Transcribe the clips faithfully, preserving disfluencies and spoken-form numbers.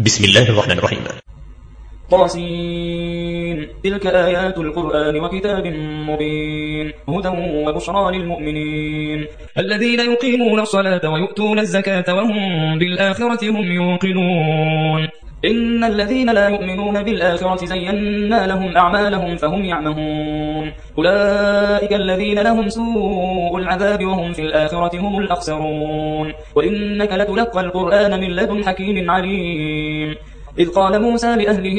بسم الله الرحمن الرحيم. طاسين. تلك آيات القرآن وكتاب مبين هدى وبشرى للمؤمنين الذين يقيمون الصلاة ويؤتون الزكاة وهم بالآخرة هم يوقنون إن الذين لا يؤمنون بالآخرة زينا لهم أعمالهم فهم يعمهون أولئك الذين لهم سوء العذاب وهم في الآخرة هم الأخسرون وإنك لتلقى القرآن من لدن حكيم عليم إذ قال موسى لأهله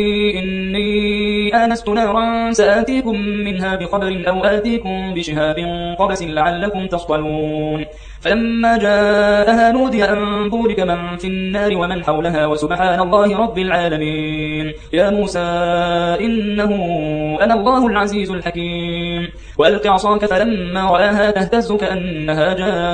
إني آنست نارا سآتيكم منها بخبر أو آتيكم بشهاب قبس لعلكم تصطلون فلما جاءها نودي أن بورك من في النار ومن حولها وسبحان الله رب العالمين يا موسى إنه أنا الله العزيز الحكيم وألق عصاك فلما رآها تهتز كأنها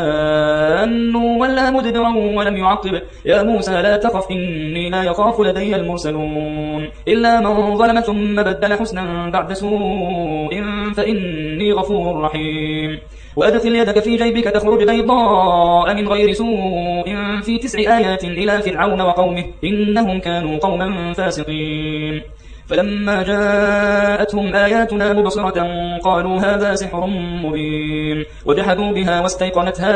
جان ولا مدبرا ولم يعقب يا موسى لا تخف إني لا يخاف لدي المرسلون إلا من ظلم ثم بدل حسنا بعد سوء فإني غفور رحيم وأدخل يدك في جيبك تخرج بيضاء من غير سوء في تسع آيات إلى فرعون وقومه إنهم كانوا قوما فاسقين فلما جاءتهم آياتنا مبصرة قالوا هذا سحر مبين وجحدوا بها واستيقنتها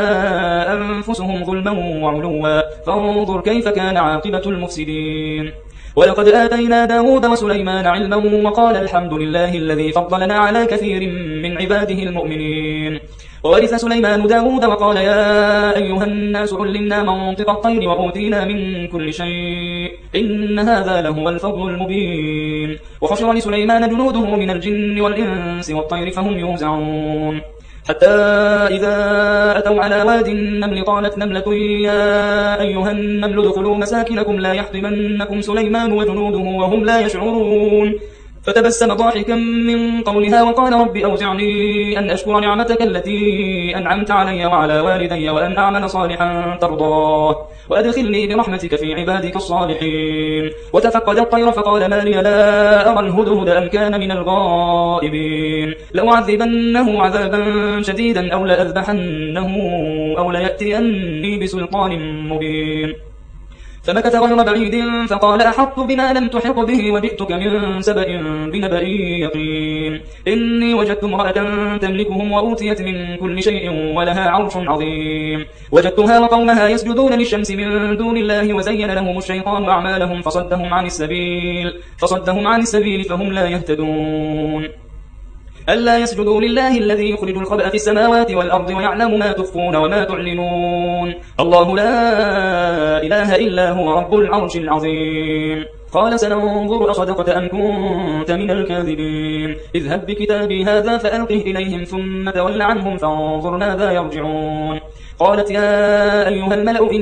أنفسهم ظلما وعلوا فانظر كيف كان عاقبة المفسدين ولقد آتينا داود وسليمان علما وقال الحمد لله الذي فضلنا على كثير من عباده المؤمنين وورث سليمان داود وقال يا أيها الناس علمنا منطق الطير وأوتينا من كل شيء إن هذا لهو الفضل المبين وحشر لسليمان جنوده من الجن والإنس والطير فهم يوزعون حتى إذا أتوا على واد النمل قالت نملة يا أيها النمل ادخلوا مساكنكم لا يحطمنكم سليمان وجنوده وهم لا يشعرون فتبسم ضاحكا من قولها وقال رب أوزعني أن أشكر نعمتك التي أنعمت علي وعلى والدي وأن أعمل صالحا ترضاه وأدخلني برحمتك في عبادك الصالحين وتفقد الطير فقال ما لي لا أرى الهدهد أم كان من الغائبين لأعذبنه عذابا شديدا أو لأذبحنه أو ليأتيني بسلطان مبين فمكث غير بعيد فقال أحطت بما لم تحط به وجئتك من سبأ بنبأ يقين إني وجدت امرأة تملكهم وأوتيت من كل شيء ولها عرش عظيم وجدتها وقومها يسجدون للشمس من دون الله وزين لهم الشيطان أعمالهم فصدهم عن السبيل فصدهم عن السبيل فهم لا يهتدون ألا يسجدوا لله الذي يخرج الخبأ في السماوات والأرض ويعلم ما تخفون وما تعلنون الله لا إله إلا هو رب العرش العظيم قال سننظر أصدقت أم كنت من الكاذبين اذهب بكتابي هذا فألقه إليهم ثم تول عنهم فانظر ماذا يرجعون قالت يا أيها الملأ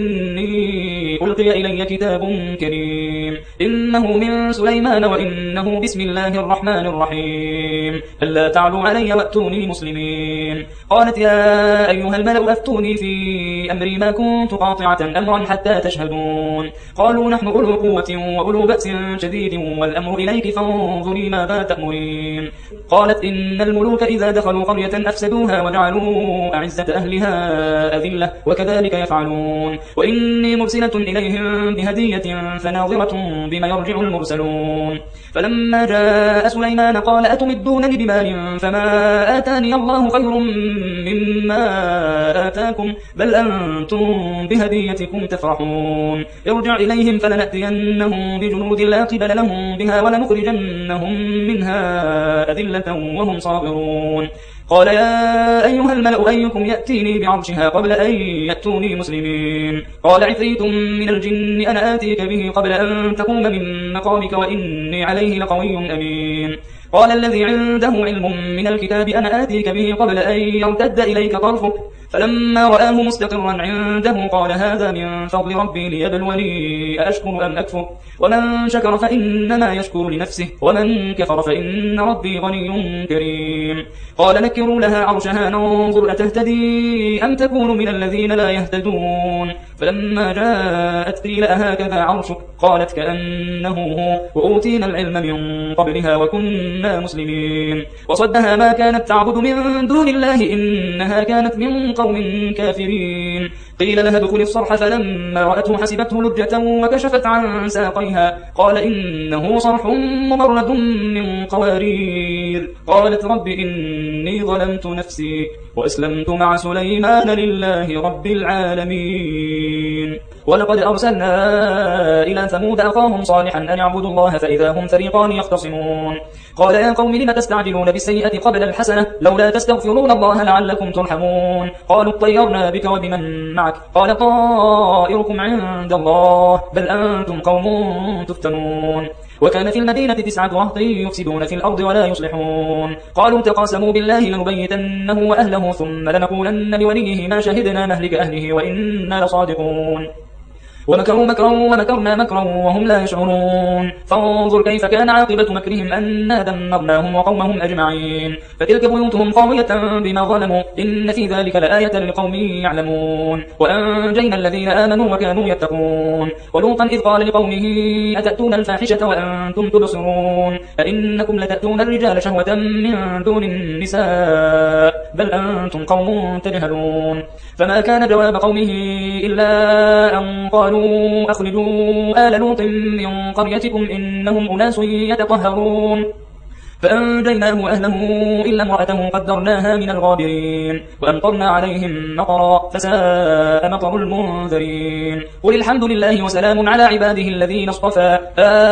إني ألقي إلي كتاب كريم إنه من سليمان وإنه بسم الله الرحمن الرحيم ألا تعلوا علي وأتوني مسلمين قالت يا أيها الملأ أفتوني في أمري ما كنت قاطعة أمرا حتى تشهدون قالوا نحن أولو قوة وأولو بأس شديد والأمر إليك فانظري ماذا تأمرين قالت إن الملوك إذا دخلوا قرية أفسدوها وجعلوا أعزة أهلها أذلة وكذلك يفعلون وإني مرسلة إليهم بهدية فناظرة بما يرجع المرسلون فلما جاء سليمان قال أتمدونني بمال فما آتاني الله خير مما آتاكم بل أنتم بهديتكم تفرحون ارجع إليهم فلنأتينهم بجنود لا قبل لهم بها ولنخرجنهم منها أذلة وهم صاغرون قال يا أيها الملأ أيكم يأتيني بعرشها قبل أن يأتوني مسلمين قال عفريت من الجن أنا آتيك به قبل أن تقوم من مقامك وإني عليه لقوي أمين قال الذي عنده علم من الكتاب أنا آتيك به قبل أن يرتد إليك طرفك فلما رآه مستقرا عنده قال هذا من فضل ربي ليبلوني أأشكر أم أكفر ومن شكر فإنما يشكر لنفسه ومن كفر فإن ربي غني كريم قال نكروا لها عرشها ننظر أتهتدي أم تكون من الذين لا يهتدون فلما جاءت قيل أهكذا عرشك قالت كأنه هو وأوتينا العلم من قبلها وكنا مسلمين وصدها ما كانت تعبد من دون الله إنها كانت من قوم كافرين قيل لها ادخل الصرح، فلما رأته حسبته لجة وكشفت عن ساقيها قال إنه صرح ممرد من قوارير. قالت رب إني ظلمت نفسي وأسلمت مع سليمان لله رب العالمين. ولقد أرسلنا إلى ثمود أخاهم صالحا أن اعبدوا الله فإذا هم فريقان يختصمون. قال يا قوم لم تستعجلون بالسيئة قبل الحسنة لولا تستغفرون الله لعلكم ترحمون. قالوا اطيرنا بك وبمن معك قال طائركم عند الله بل أنتم قوم تفتنون. وكان في المدينة تسعة رهط يفسدون في الأرض ولا يصلحون. قالوا تقاسموا بالله لنبيتنه وأهله ثم لنقولن لوليه ما شهدنا مهلك أهله وإنا لصادقون. ومكروا مكرا ومكرنا مكرا وهم لا يشعرون. فانظر كيف كان عاقبة مكرهم أنا دمرناهم وقومهم أجمعين. فتلك بيوتهم خاوية بما ظلموا إن في ذلك لآية لقوم يعلمون. وأنجينا الذين آمنوا وكانوا يتقون. ولوطا إذ قال لقومه أتأتون الفاحشة وأنتم تبصرون أئنكم لتأتون الرجال شهوة من دون النساء بل أنتم قوم تجهلون. فما كان جواب قومه إلا أن قالوا أخرجوا آل لوط من قريتكم إنهم أناس يتطهرون. فأنجيناه وأهله إلا امرأته قدرناها من الغابرين. وأمطرنا عليهم مطرا فساء مطر المنذرين. قل الحمد لله وسلام على عباده الذين اصطفى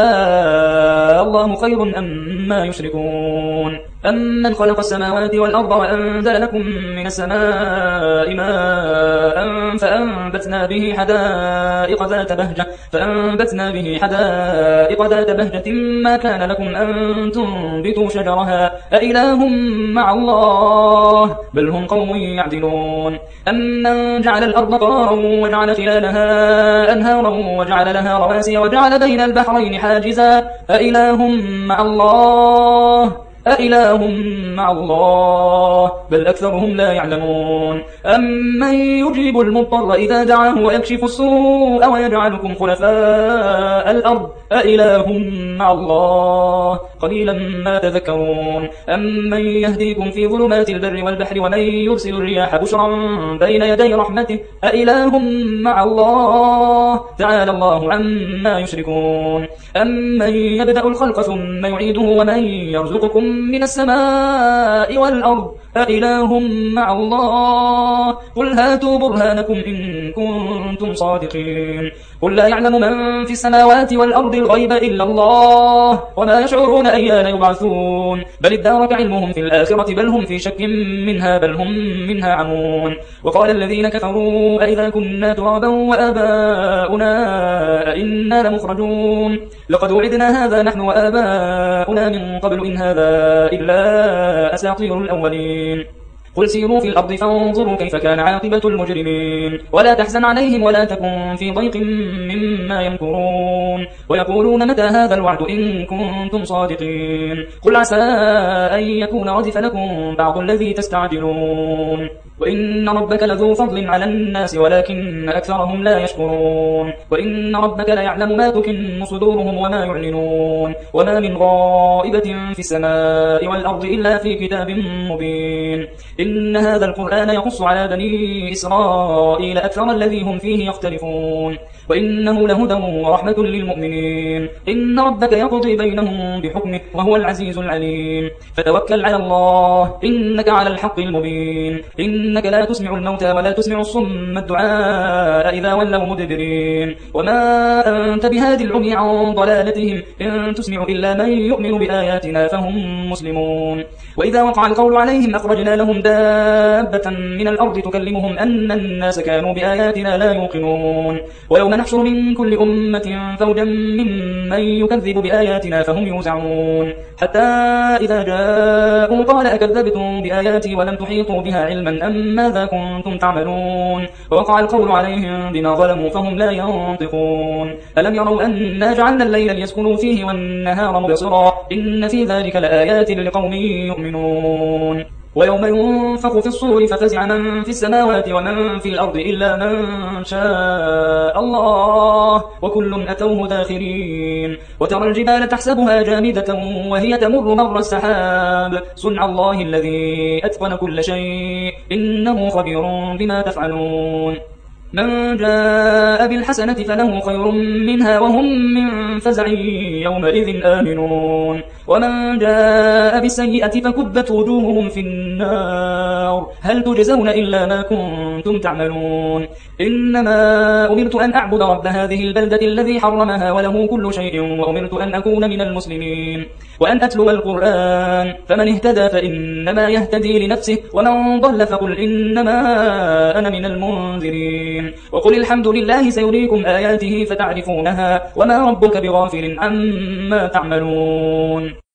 آه الله خير أما يشركون. أمن خلق السماوات والأرض وأنزل لكم من السماء ماء فأنبتنا به حدائق ذات بهجة فأنبتنا به حدائق ذات بهجة ما كان لكم أن تنبتوا شجرها أإله مع الله بل هم قوم يعدلون. أمن جعل الأرض قرارا وجعل خلالها أنهارا وجعل لها رواسي وجعل بين البحرين حاجزا أإله مع الله أإله مع الله بل أكثرهم لا يعلمون. أمن يجيب المضطر إذا دعاه ويكشف السوء ويجعلكم خلفاء الأرض أإله مع الله قليلا ما تذكرون. أمن يهديكم في ظلمات البر والبحر ومن يرسل الرياح بشرا بين يدي رحمته أإله مع الله تعالى الله عما يشركون. أمن يبدأ الخلق ثم يعيده ومن يرزقكم من السماء والأرض أإله مع الله قل هاتوا برهانكم إن كنتم صادقين. قل لا يعلم من في السماوات والأرض الغيب إلا الله وما يشعرون أيان يبعثون بل ادارك علمهم في الآخرة بل هم في شك منها بل هم منها عمون. وقال الذين كفروا أئذا كنا ترابا وآباؤنا أئنا لمخرجون لقد وعدنا هذا نحن وآباؤنا من قبل إن هذا إلا أساطير الأولين. قل سيروا في الأرض فانظروا كيف كان عاقبة المجرمين ولا تحزن عليهم ولا تكن في ضيق مما يمكرون. ويقولون متى هذا الوعد إن كنتم صادقين قل عسى أن يكون ردف لكم بعض الذي تستعجلون. وإن ربك لذو فضل على الناس ولكن أكثرهم لا يشكرون. وإن ربك ليعلم ما تكن صدورهم وما يعلنون وما من غائبة في السماء والأرض إلا في كتاب مبين. إن هذا القرآن يقص على بني إسرائيل أكثر الذي هم فيه يختلفون وإنه لهدى ورحمة للمؤمنين. إن ربك يقضي بينهم بحكمه وهو العزيز العليم. فتوكل على الله إنك على الحق المبين. إنك لا تسمع الموتى ولا تسمع الصم الدعاء إذا ولوا مدبرين وما أنت بهادي العمي عن ضلالتهم إن تسمع إلا من يؤمن بآياتنا فهم مسلمون. وإذا وقع القول عليهم أخرجنا لهم دابة من الأرض تكلمهم أن الناس كانوا بآياتنا لا يوقنون. ويوم نحشر من كل أمة فوجا ممن يكذب بآياتنا فهم يوزعون حتى إذا جاءوا قال أكذبتم بآياتي ولم تحيطوا بها علما أم ماذا كنتم تعملون. ووقع القول عليهم بما ظلموا فهم لا ينطقون. ألم يروا أنا جعلنا الليل ليسكنوا فيه والنهار مبصرا إن في ذلك لآيات لقوم يؤمنون. ويوم ينفخ في الصور ففزع من في السماوات ومن في الأرض إلا من شاء الله وكل أتوه داخرين. وترى الجبال تحسبها جامدة وهي تمر مر السحاب صنع الله الذي أتقن كل شيء إنه خبير بما تفعلون. من جاء بالحسنة فله خير منها وهم من فزع يومئذ آمنون ومن جاء بالسيئة فكبت وجوههم في النار هل تجزون إلا ما كنتم تعملون إنما أمرت أن أعبد رب هذه البلدة الذي حرمها وله كل شيء وأمرت أن أكون من المسلمين وأن أتلو القرآن فمن اهتدى فإنما يهتدي لنفسه ومن ضل فقل إنما أنا من المنذرين وقل الحمد لله سيريكم آياته فتعرفونها وما ربك بغافل عما تعملون